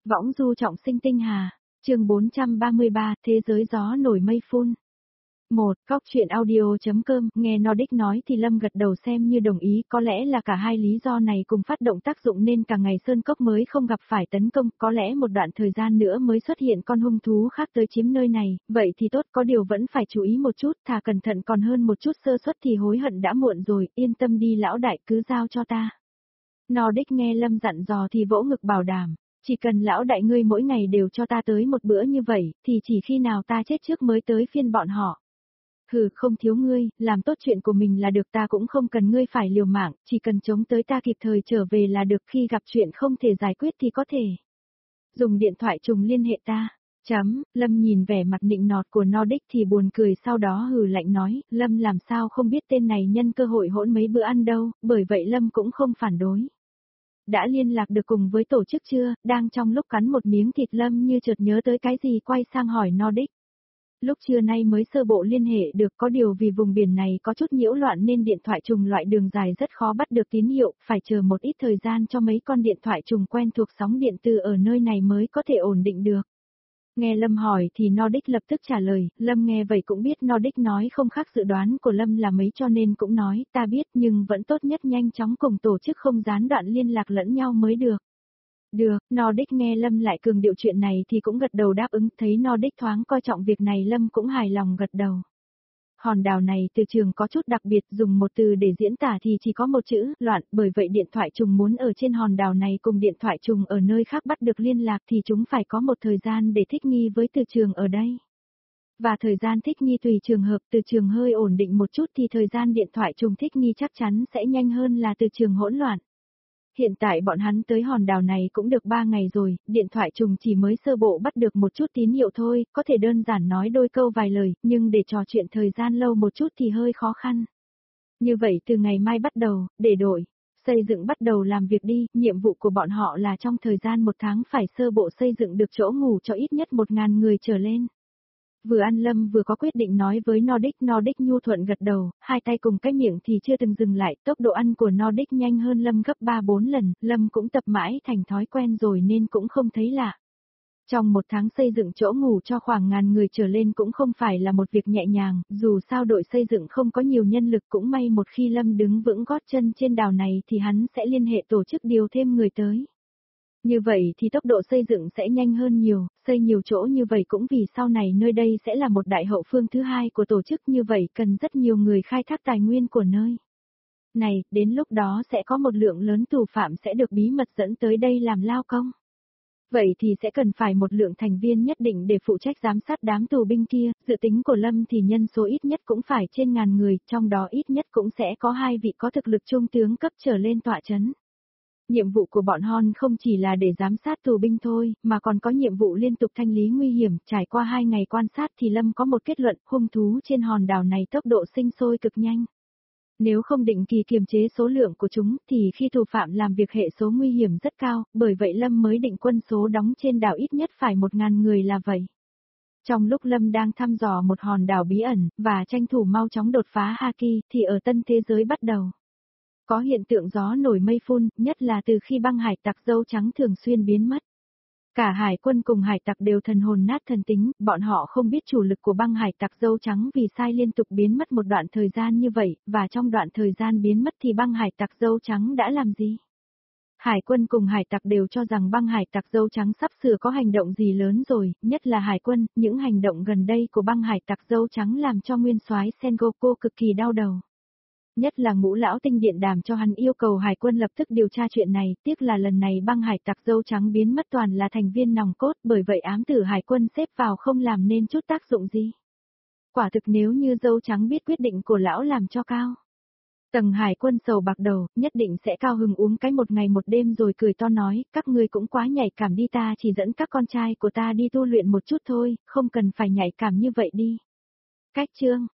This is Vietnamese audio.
Võng du trọng sinh tinh hà, chương 433, thế giới gió nổi mây phun. Góc truyện audio.com, nghe Nordic nói thì Lâm gật đầu xem như đồng ý, có lẽ là cả hai lý do này cùng phát động tác dụng nên cả ngày Sơn Cốc mới không gặp phải tấn công, có lẽ một đoạn thời gian nữa mới xuất hiện con hung thú khác tới chiếm nơi này, vậy thì tốt, có điều vẫn phải chú ý một chút, thà cẩn thận còn hơn một chút sơ suất thì hối hận đã muộn rồi, yên tâm đi lão đại, cứ giao cho ta. Nordic nghe Lâm dặn dò thì vỗ ngực bảo đảm. Chỉ cần lão đại ngươi mỗi ngày đều cho ta tới một bữa như vậy, thì chỉ khi nào ta chết trước mới tới phiên bọn họ. Hừ, không thiếu ngươi, làm tốt chuyện của mình là được, ta cũng không cần ngươi phải liều mạng, chỉ cần chống tới ta kịp thời trở về là được, khi gặp chuyện không thể giải quyết thì có thể dùng điện thoại trùng liên hệ ta. Lâm nhìn vẻ mặt nịnh nọt của Nordic thì buồn cười, sau đó hừ lạnh nói, Lâm làm sao không biết tên này nhân cơ hội hỗn mấy bữa ăn đâu, bởi vậy Lâm cũng không phản đối. Đã liên lạc được cùng với tổ chức chưa? Đang trong lúc cắn một miếng thịt Lâm như chợt nhớ tới cái gì quay sang hỏi Nordic. Lúc trưa nay mới sơ bộ liên hệ được, có điều vì vùng biển này có chút nhiễu loạn nên điện thoại trùng loại đường dài rất khó bắt được tín hiệu, phải chờ một ít thời gian cho mấy con điện thoại trùng quen thuộc sóng điện từ ở nơi này mới có thể ổn định được. Nghe Lâm hỏi thì Nordic lập tức trả lời, Lâm nghe vậy cũng biết Nordic nói không khác dự đoán của Lâm là mấy cho nên cũng nói, ta biết nhưng vẫn tốt nhất nhanh chóng cùng tổ chức không gián đoạn liên lạc lẫn nhau mới được. Được, Nordic nghe Lâm lại cường điệu chuyện này thì cũng gật đầu đáp ứng, thấy Nordic thoáng coi trọng việc này Lâm cũng hài lòng gật đầu. Hòn đảo này từ trường có chút đặc biệt, dùng một từ để diễn tả thì chỉ có một chữ, loạn, bởi vậy điện thoại trùng muốn ở trên hòn đảo này cùng điện thoại trùng ở nơi khác bắt được liên lạc thì chúng phải có một thời gian để thích nghi với từ trường ở đây. Và thời gian thích nghi tùy trường hợp, từ trường hơi ổn định một chút thì thời gian điện thoại trùng thích nghi chắc chắn sẽ nhanh hơn là từ trường hỗn loạn. Hiện tại bọn hắn tới hòn đảo này cũng được 3 ngày rồi, điện thoại trùng chỉ mới sơ bộ bắt được một chút tín hiệu thôi, có thể đơn giản nói đôi câu vài lời, nhưng để trò chuyện thời gian lâu một chút thì hơi khó khăn. Như vậy từ ngày mai bắt đầu, để đội xây dựng bắt đầu làm việc đi, nhiệm vụ của bọn họ là trong thời gian 1 tháng phải sơ bộ xây dựng được chỗ ngủ cho ít nhất 1.000 người trở lên. Vừa ăn Lâm vừa có quyết định nói với Nordic nhu thuận gật đầu, hai tay cùng cái miệng thì chưa từng dừng lại, tốc độ ăn của Nordic nhanh hơn Lâm gấp 3-4 lần, Lâm cũng tập mãi thành thói quen rồi nên cũng không thấy lạ. Trong 1 tháng xây dựng chỗ ngủ cho khoảng 1.000 người trở lên cũng không phải là một việc nhẹ nhàng, dù sao đội xây dựng không có nhiều nhân lực, cũng may một khi Lâm đứng vững gót chân trên đảo này thì hắn sẽ liên hệ tổ chức điều thêm người tới. Như vậy thì tốc độ xây dựng sẽ nhanh hơn nhiều, xây nhiều chỗ như vậy cũng vì sau này nơi đây sẽ là một đại hậu phương thứ hai của tổ chức, như vậy cần rất nhiều người khai thác tài nguyên của nơi này, đến lúc đó sẽ có một lượng lớn tù phạm sẽ được bí mật dẫn tới đây làm lao công. Vậy thì sẽ cần phải một lượng thành viên nhất định để phụ trách giám sát đám tù binh kia, dự tính của Lâm thì nhân số ít nhất cũng phải trên 1.000 người, trong đó ít nhất cũng sẽ có 2 vị có thực lực trung tướng cấp trở lên tọa chấn. Nhiệm vụ của bọn Hon không chỉ là để giám sát tù binh thôi, mà còn có nhiệm vụ liên tục thanh lý nguy hiểm, trải qua 2 ngày quan sát thì Lâm có một kết luận, hung thú trên hòn đảo này tốc độ sinh sôi cực nhanh. Nếu không định kỳ kiềm chế số lượng của chúng thì khi tù phạm làm việc hệ số nguy hiểm rất cao, bởi vậy Lâm mới định quân số đóng trên đảo ít nhất phải 1.000 người là vậy. Trong lúc Lâm đang thăm dò một hòn đảo bí ẩn, và tranh thủ mau chóng đột phá Haki, thì ở tân thế giới bắt đầu có hiện tượng gió nổi mây phun, nhất là từ khi băng hải tặc dâu trắng thường xuyên biến mất. Cả hải quân cùng hải tặc đều thần hồn nát thần tính, bọn họ không biết chủ lực của băng hải tặc dâu trắng vì sai liên tục biến mất một đoạn thời gian như vậy, và trong đoạn thời gian biến mất thì băng hải tặc dâu trắng đã làm gì? Hải quân cùng hải tặc đều cho rằng băng hải tặc dâu trắng sắp sửa có hành động gì lớn rồi, nhất là hải quân, những hành động gần đây của băng hải tặc dâu trắng làm cho nguyên soái Sengoku cực kỳ đau đầu. Nhất là Ngũ lão tinh điện đàm cho hắn yêu cầu hải quân lập tức điều tra chuyện này, tiếc là lần này băng hải tặc dâu trắng biến mất toàn là thành viên nòng cốt, bởi vậy ám tử hải quân xếp vào không làm nên chút tác dụng gì. Quả thực nếu như dâu trắng biết quyết định của lão làm cho cao. Tầng hải quân sầu bạc đầu, nhất định sẽ cao hứng uống cái 1 ngày 1 đêm rồi cười to nói, các ngươi cũng quá nhạy cảm đi, ta chỉ dẫn các con trai của ta đi tu luyện một chút thôi, không cần phải nhạy cảm như vậy đi. Cách chương